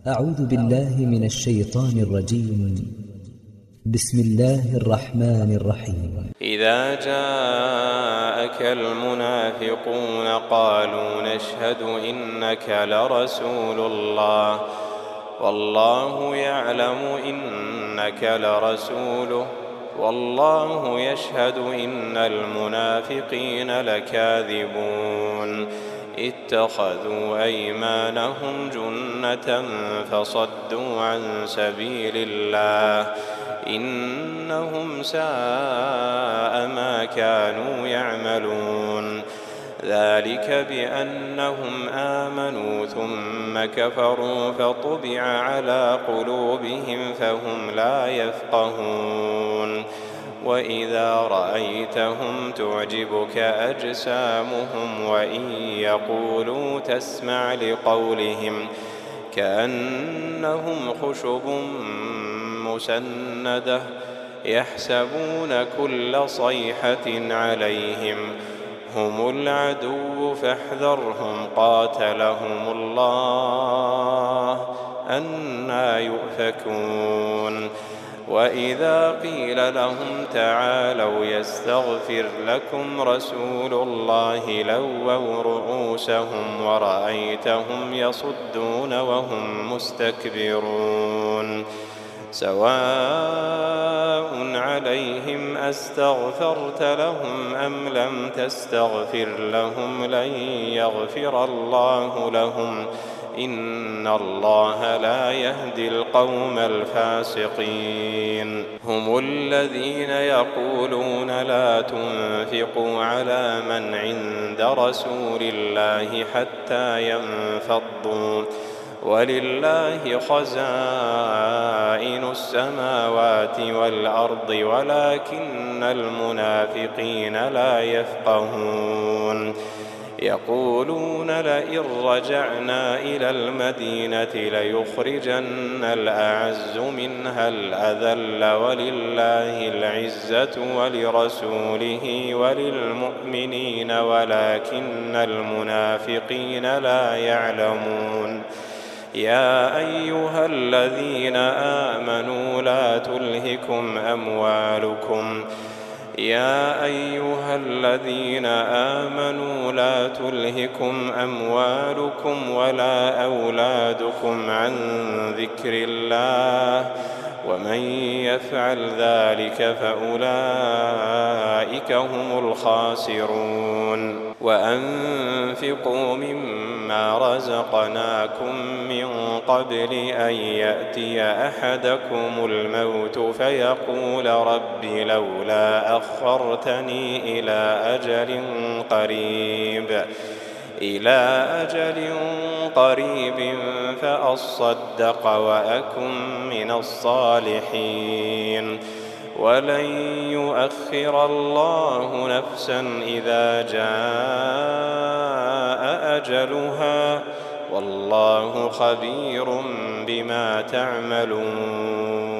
أعوذ بالله من الشيطان الرجيم. بسم الله الرحمن الرحيم. إذا جاءك المنافقون قالوا نشهد إنك لرسول الله والله يعلم إنك لرسوله والله يشهد إن المنافقين لكاذبون اتخذوا أيمانهم جنة فصدوا عن سبيل الله إنهم ساء ما كانوا يعملون ذلك بأنهم آمنوا ثم كفروا فطبع على قلوبهم فهم لا يفقهون وإذا رأيتهم تعجبك أجسامهم وإن يقولوا تسمع لقولهم كأنهم خشب مسندة يحسبون كل صيحة عليهم هم العدو فاحذرهم قاتلهم الله أنى يؤفكون وإذا قيل لهم تعالوا يستغفر لكم رسول الله لووا رؤوسهم ورأيتهم يصدون وهم مستكبرون سواء عليهم أستغفرت لهم أم لم تستغفر لهم لن يغفر الله لهم إن الله لا يهدي القوم الفاسقين هم الذين يقولون لا تنفقوا على من عند رسول الله حتى ينفضوا ولله خزائن السماوات والأرض ولكن المنافقين لا يفقهون يقولون لئن رجعنا إلى المدينة ليخرجن الأعز منها الأذل ولله العزة ولرسوله وللمؤمنين ولكن المنافقين لا يعلمون يا أيها الذين آمنوا لا تلهكم أموالكم ولا أولادكم عن ذكر الله ومن يفعل ذلك فأولئك هم الخاسرون وأنفقوا مما رزقناكم من قبل أن يأتي أحدكم الموت فيقول رب لولا أخرتني إلى أجل قريب فأصدق وأكن من الصالحين ولن يؤخر الله نفسا إذا جاء أجلها والله خبير بما تعملون.